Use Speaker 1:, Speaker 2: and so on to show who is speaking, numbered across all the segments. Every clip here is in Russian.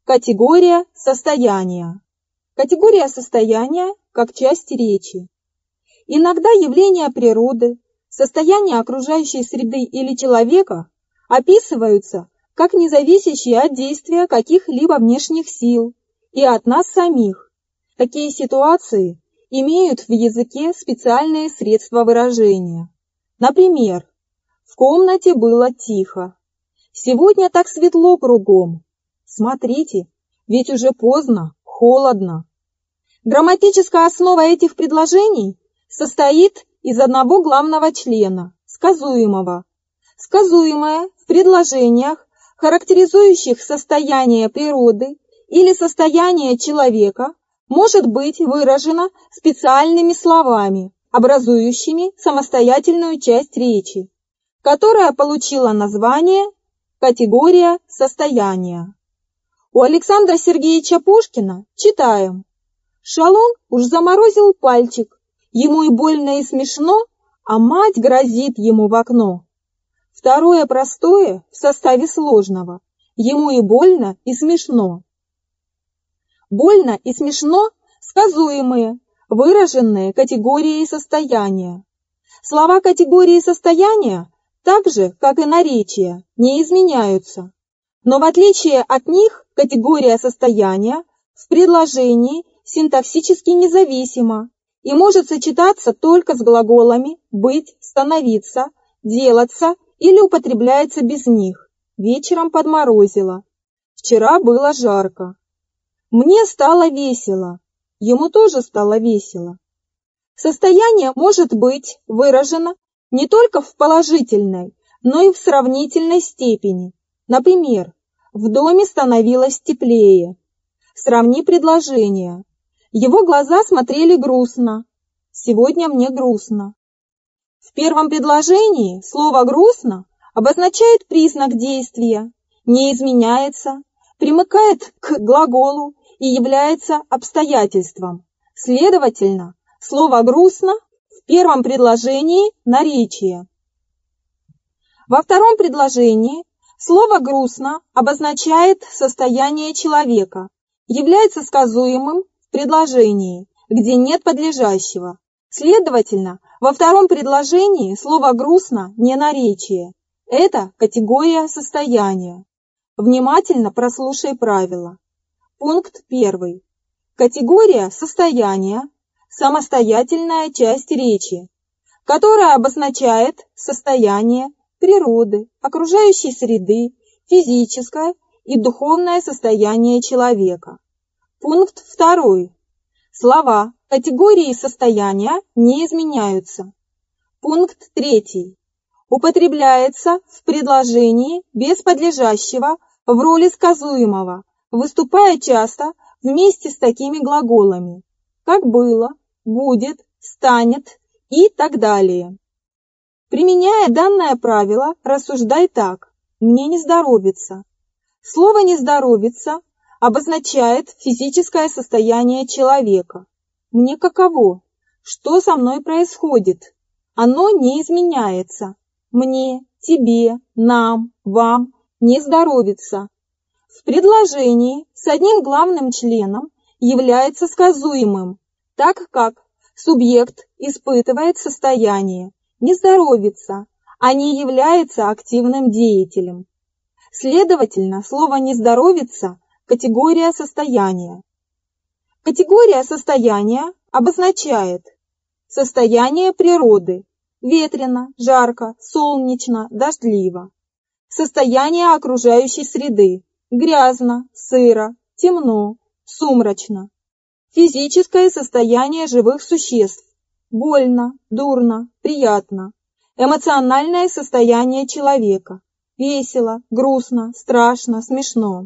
Speaker 1: Категория состояния. Категория состояния как часть речи. Иногда явления природы, состояние окружающей среды или человека описываются как независящие от действия каких-либо внешних сил и от нас самих. Такие ситуации имеют в языке специальные средства выражения. Например, в комнате было тихо. Сегодня так светло кругом. Смотрите, ведь уже поздно, холодно. Грамматическая основа этих предложений состоит из одного главного члена – сказуемого. Сказуемое в предложениях, характеризующих состояние природы или состояние человека, может быть выражено специальными словами, образующими самостоятельную часть речи, которая получила название «категория состояния». У Александра Сергеевича Пушкина читаем: «Шалун уж заморозил пальчик, ему и больно, и смешно, а мать грозит ему в окно». Второе простое в составе сложного, ему и больно, и смешно. Больно и смешно – сказуемые, выраженные категорией состояния. Слова категории состояния, так же, как и наречия, не изменяются. Но в отличие от них, категория состояния в предложении синтаксически независима и может сочетаться только с глаголами «быть», «становиться», «делаться» или употребляется без них. Вечером подморозило. Вчера было жарко. Мне стало весело. Ему тоже стало весело. Состояние может быть выражено не только в положительной, но и в сравнительной степени. Например, в доме становилось теплее. Сравни предложения. Его глаза смотрели грустно. Сегодня мне грустно. В первом предложении слово «грустно» обозначает признак действия, не изменяется, примыкает к глаголу и является обстоятельством. Следовательно, слово «грустно» в первом предложении – наречие. Во втором предложении слово «грустно» обозначает состояние человека, является сказуемым в предложении, где нет подлежащего. Следовательно, во втором предложении слово «грустно» не наречие. Это категория состояния. Внимательно прослушай правила. Пункт 1. Категория состояния – самостоятельная часть речи, которая обозначает состояние природы, окружающей среды, физическое и духовное состояние человека. Пункт 2. Слова категории состояния не изменяются. Пункт 3. Употребляется в предложении без подлежащего в роли сказуемого, выступая часто вместе с такими глаголами, как было, будет, станет и так далее. Применяя данное правило, рассуждай так: «Мне не здоровится». Слово «не здоровится» обозначает физическое состояние человека. Мне каково? Что со мной происходит? Оно не изменяется. Мне, тебе, нам, вам не здоровится. В предложении с одним главным членом является сказуемым, так как субъект испытывает состояние не здоровится, а не является активным деятелем. Следовательно, слово «не здоровится» – категория состояния. Категория состояния обозначает состояние природы – ветрено, жарко, солнечно, дождливо. Состояние окружающей среды – грязно, сыро, темно, сумрачно. Физическое состояние живых существ – больно, дурно, приятно. Эмоциональное состояние человека – весело, грустно, страшно, смешно.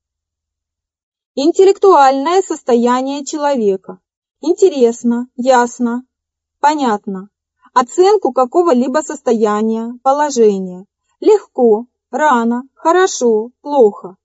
Speaker 1: Интеллектуальное состояние человека – интересно, ясно, понятно. Оценку какого-либо состояния, положения – легко, рано, хорошо, плохо.